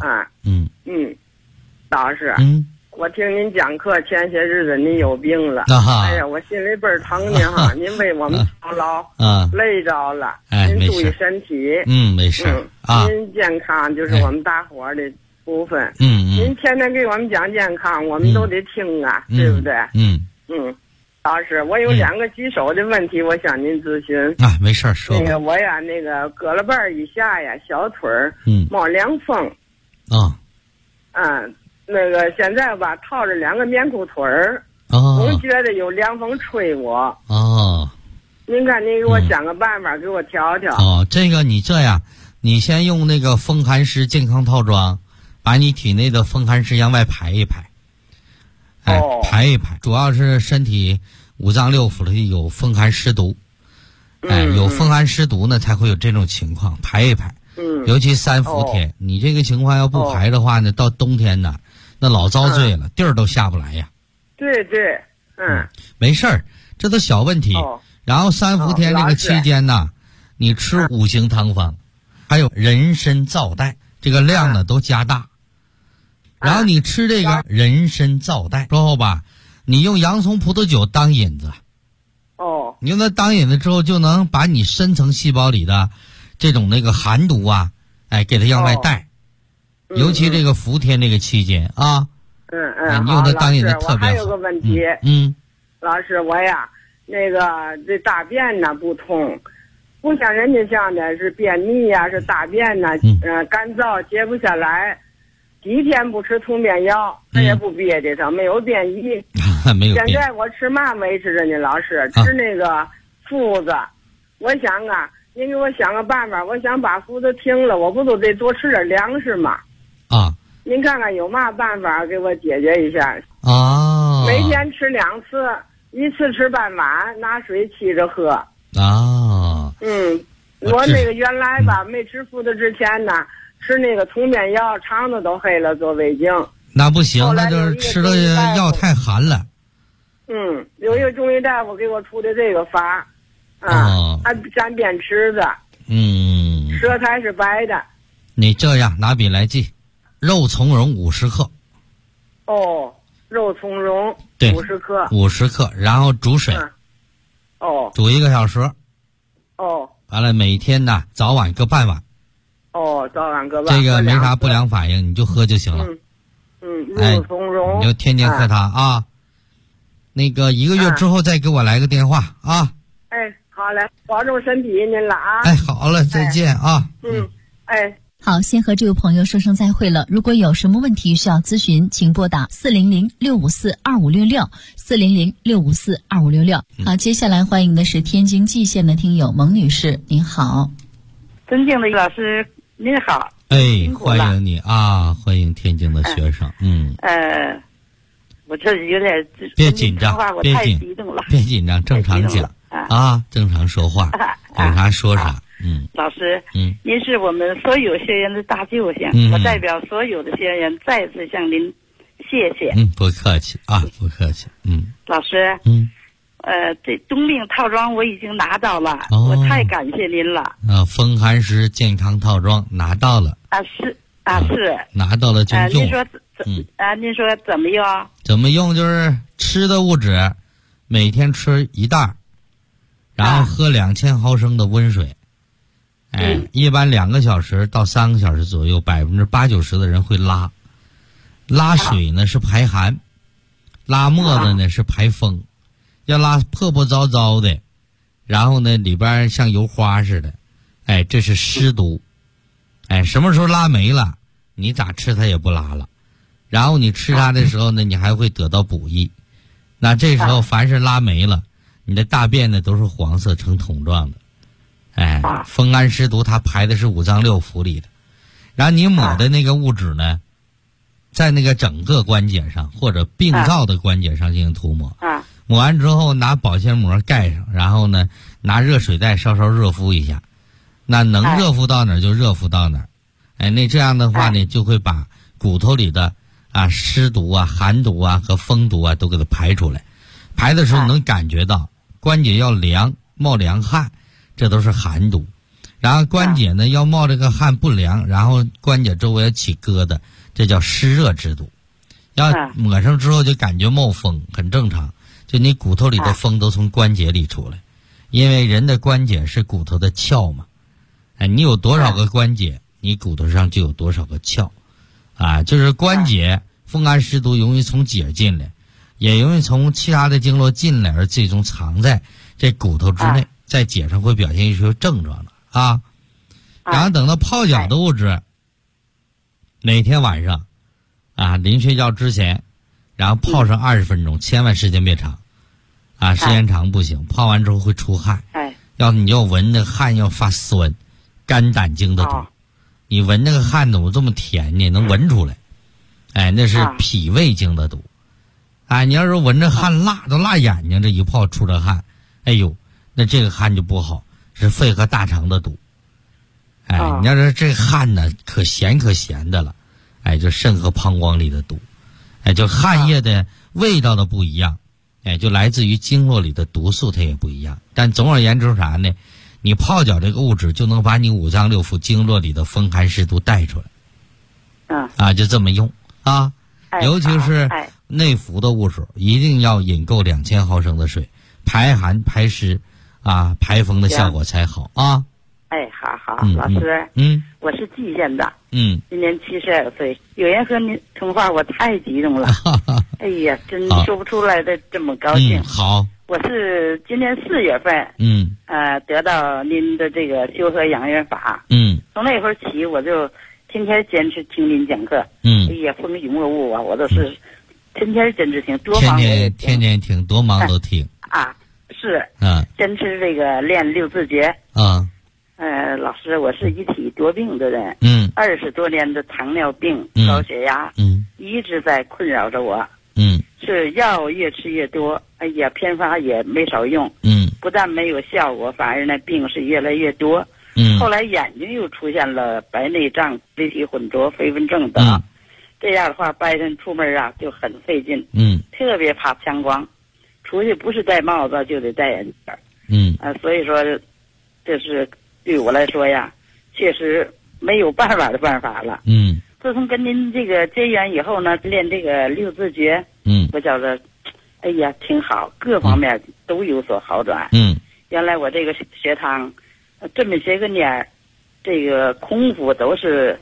老师。我听您讲课，前些日子您有病了。哎呀，我心里倍儿疼您哈，您为我们操劳，累着了。您注意身体。 没事。 您健康就是我们大伙儿的部分。您天天给我们讲健康，我们都得听啊，对不对？老师，我有2个棘手的问题，我向您咨询。 没事说。 那个我呀，那个胳肋瓣以下呀，小腿儿冒凉风。那个现在吧，套着2个棉裤腿儿，总觉得有凉风吹我。您看，您给我想个办法，给我调调。 这个你这样，你先用那个风寒湿健康套装，把你体内的风寒湿向外排一排。排一排，主要是身体5脏6腑里有风寒湿毒。有风寒湿毒呢，才会有这种情况。排一排。尤其3伏天，你这个情况要不排的话呢，到冬天呢。那老遭罪了，地儿都下不来呀。 对， 没事儿，这都小问题。然后3伏天这个期间呢，你吃5行汤方，还有人参皂带，这个量呢都加大。然后你吃这个人参皂带之后吧，你用洋葱葡萄酒当引子。你用它当引子之后，就能把你深层细胞里的这种那个寒毒啊，给它向外带。尤其这个伏天这个期间啊，你用它当引子特别好。 我还有个问题，老师，我呀，那个这大便呢不通，不像人家像的是便秘呀，是大便呢，干燥结不下来，几天不吃通便药，它也不憋的，它没有便意。 没有便。 现在我吃嘛维持着呢，老师，吃那个附子，我想啊，您给我想个办法，我想把附子停了，我不都得多吃点粮食吗？您看看有嘛办法给我解决一下？每天吃2次，一次吃半碗，拿水沏着喝。我那个原来吧，没吃附子之前呢，吃那个通便药，肠子都黑了，做胃镜。 那不行，那就是吃的药太寒了。 有一个中医大夫给我出的这个法，他沾便池子，舌苔是白的。 你这样拿笔来记。肉苁蓉50克。 肉苁蓉50克。 50克，然后煮水。煮1个小时。完了，每天呢早晚各半碗。 早晚各半碗。 这个没啥不良反应，你就喝就行了。 肉苁蓉。 你就天天喝它啊。那个1个月之后再给我来个电话啊。 好嘞，保重身体您了啊。 好了，再见啊。 好，先和这位朋友说声再会了。如果有什么问题需要咨询，请拨打400-654-2566，400-654-2566。好，接下来欢迎的是天津蓟县的听友蒙女士，您好。 尊敬的老师，您好。 欢迎你啊，欢迎天津的学生。 我这有点别紧张， 我太激动了， 别紧张，正常讲啊，正常说话，有啥说啥。 老师，您是我们所有学员的大救星，我代表所有的学员再次向您谢谢。 不客气啊，不客气。 老师， 这冬病套装我已经拿到了，我太感谢您了。 风寒湿健康套装拿到了。 是拿到了就用。 您说您说怎么用？ 怎么用就是吃的物质，每天吃1袋，然后喝2000毫升的温水。一般2个小时到3个小时左右，80%-90%的人会拉。拉水呢是排寒，拉沫子呢是排风。要拉破破糟糟的，然后呢里边像油花似的，这是湿毒。什么时候拉没了，你咋吃它也不拉了。然后你吃它的时候呢，你还会得到补益。那这时候凡是拉没了，你的大便呢都是黄色呈桶状的。风寒湿毒它排的是5脏6腑里的，然后你抹的那个物质呢，在那个整个关节上或者病灶的关节上进行涂抹。抹完之后拿保鲜膜盖上，然后呢拿热水袋稍稍热敷一下，那能热敷到哪儿就热敷到哪儿。那这样的话呢，就会把骨头里的湿毒寒毒和风毒都给它排出来。排的时候能感觉到关节要凉，冒凉汗，这都是寒毒。然后关节呢要冒这个汗不凉，然后关节周围要起疙瘩，这叫湿热之毒。要抹上之后就感觉冒风，很正常。就你骨头里的风都从关节里出来，因为人的关节是骨头的鞘嘛。你有多少个关节，你骨头上就有多少个鞘。就是关节风寒湿毒容易从节进来，也容易从其他的经络进来，而最终藏在这骨头之内，在节上会表现出症状的然后等到泡脚的物质，每天晚上临睡觉之前，然后泡上20分钟，千万时间别长时间长不行，泡完之后会出汗。你要闻那个汗要发酸，肝胆经的毒。你闻那个汗怎么这么甜呢？能闻出来。那是脾胃经的毒。你要是闻着汗辣都辣眼睛，这一泡出着汗，那这个汗就不好，是肺和大肠的毒。你要是这汗呢可咸的了，就肾和膀胱里的毒。就汗液的味道的不一样，就来自于经络里的毒素它也不一样。但总而言之啥呢？你泡脚这个物质就能把你5脏6腑经络里的风寒湿毒带出来。就这么用尤其是内服的物质，一定要饮够2000毫升的水，排寒排湿排风的效果才好好， 老师，我是蓟县的，今年72岁。有人和您通话，我太激动了，真说不出来的这么高兴。 好， 我是今年4月份，得到您的这个修和养元法，从那会儿起我就天天坚持听您讲课，风雨莫误我都是天天坚持听，多忙天天听，多忙都听坚持这个练6字诀老师，我是一体多病的人，20多年的糖尿病、高血压，一直在困扰着我，是药越吃越多，偏方也没少用，不但没有效果，反而呢病是越来越多，后来眼睛又出现了白内障、离体混浊、飞蚊症等，这样的话白天出门就很费劲，特别怕强光，出去不是戴帽子就得戴眼镜，所以说这是对我来说确实没有办法的办法了。自从跟您这个结缘以后呢，练这个6字诀，我觉着挺好，各方面都有所好转。原来我这个血糖这么些个年，这个空腹都是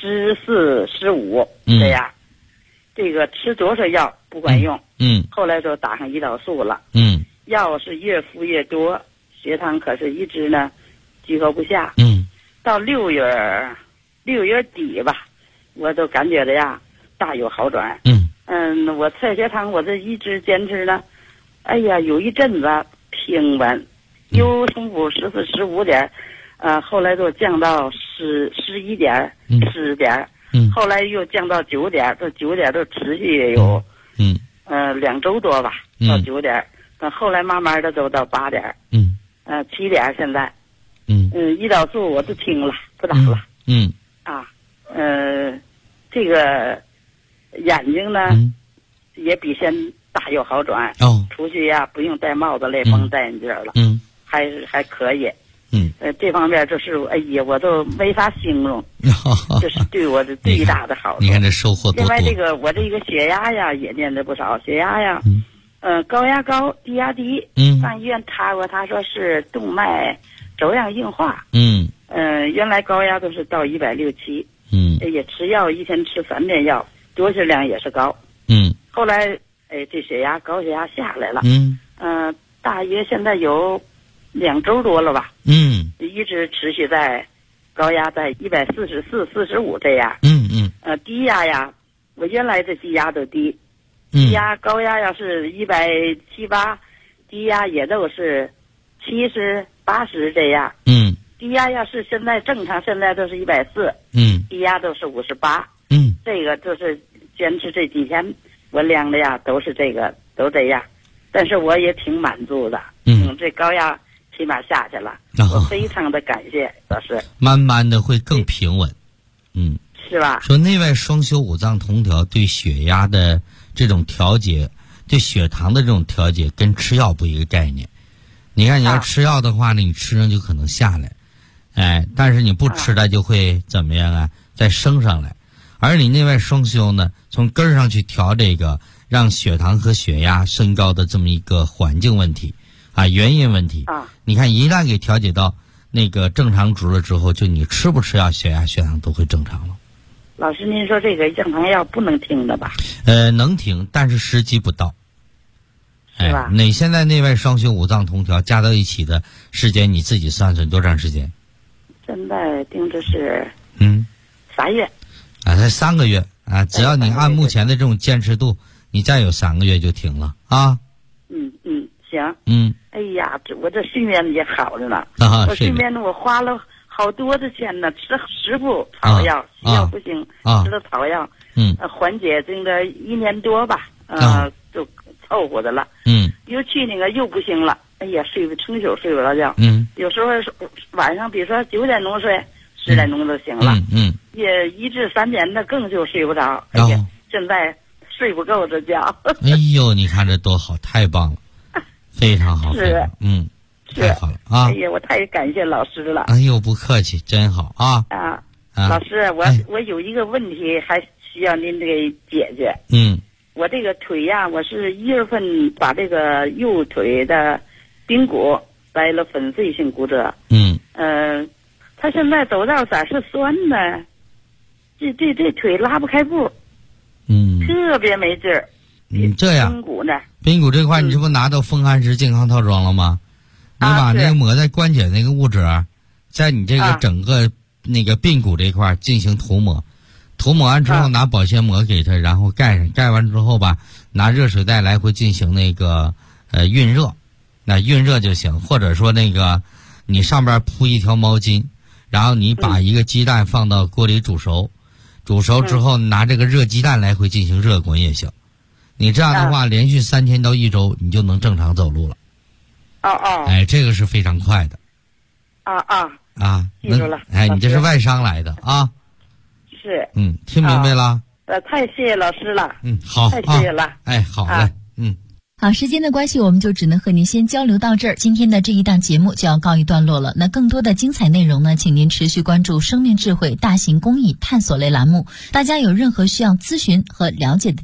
14、15这样，这个吃多少药不管用，后来就打上胰岛素了，药是越服越多，血糖可是一直呢居高不下，到6月底吧，我都感觉的大有好转，我测血糖我这一直坚持呢，有一阵子平稳，又从14、15点，后来就降到11点、10点，后来又降到9点，这9点都持续也有2周多吧，到9点，后来慢慢的都到8点，7点现在，胰岛素我都停了，不打了，这个眼睛呢，也比大有好转。 哦， 出去呀不用戴帽子勒绷戴眼镜了。还可以。这方面就是哎呀，我都没法形容。这是对我的最大的好处。 你看这收获多多。 另外这个我这个血压呀也练的不少，血压呀，高压高，低压低。上医院查过，他说是动脉粥样硬化。原来高压都是到167。也吃药，一天吃3遍药，多血量也是高。后来这高血压下来了。大约现在有2周多了吧。一直持续在高压在144、45这样。低压呀，我原来这低压都低。低压高压要是170、180，低压也都是70、80这样。低压要是现在正常，现在都是140。低压都是58。这个就是坚持这几天我量的呀，都是这个都这样，但是我也挺满足的。这高压起码下去了。我非常的感谢老师。 慢慢的会更平稳。 是吧？ 说内外双修五脏同调对血压的这种调节，对血糖的这种调节跟吃药不一个概念。你看你要吃药的话呢，你吃上就可能下来，但是你不吃它就会怎么样啊？再升上来。而你内外双修呢，从根儿上去调这个让血糖和血压升高的这么一个环境问题原因问题。你看一旦给调节到那个正常值了之后，就你吃不吃药，血压血糖都会正常了。 老师，您说这个降糖药不能停的吧？ 能停，但是时机不到。 是吧？ 你现在内外双修五脏同调加到一起的时间，你自己算算多长时间？ 现在定的是3月。 才3个月只要你按目前的这种坚持度，你再有3个月就停了啊。 行。哎呀，我这睡眠也好着呢。我睡眠我花了好多的钱呢，吃10副草药，西药不行，吃了草药，缓解这个1年多吧，就凑合的了。又去那个又不行了，哎呀，成宿睡不着觉。有时候晚上比如说9点钟睡，10点钟就醒了。也1至3点的更就睡不着。哎呀，现在睡不够这觉。 哎呦，你看这多好，太棒了，非常好。是。太好了啊！ 哎呀，我太感谢老师了。 哎呦，不客气，真好啊！ 老师，我有一个问题还需要您给解决。我这个腿呀，我是1月份把这个右腿的髌骨来了粉碎性骨折。他现在走道咋是酸的？这腿拉不开步。特别没劲儿。 这样。 髌骨呢？ 髌骨这块，你这不拿到风寒石健康套装了吗？你把那个抹在关节那个物质，在你这个整个那个髌骨这块进行涂抹，涂抹完之后拿保鲜膜给它，然后盖上，盖完之后吧，拿热水袋来回进行那个熨热，那熨热就行。或者说那个你上边铺一条毛巾，然后你把一个鸡蛋放到锅里煮熟，煮熟之后拿这个热鸡蛋来回进行热滚也行。你这样的话，连续3天到1周，你就能正常走路了。这个是非常快的。 记住了。 你这是外伤来的啊。 是。 听明白了。 太谢谢老师了。 好。 太谢谢了。 好嘞。 好，时间的关系，我们就只能和您先交流到这儿。今天的这一档节目就要告一段落了。那更多的精彩内容呢，请您持续关注生命智慧大型公益探索类栏目。大家有任何需要咨询和了解的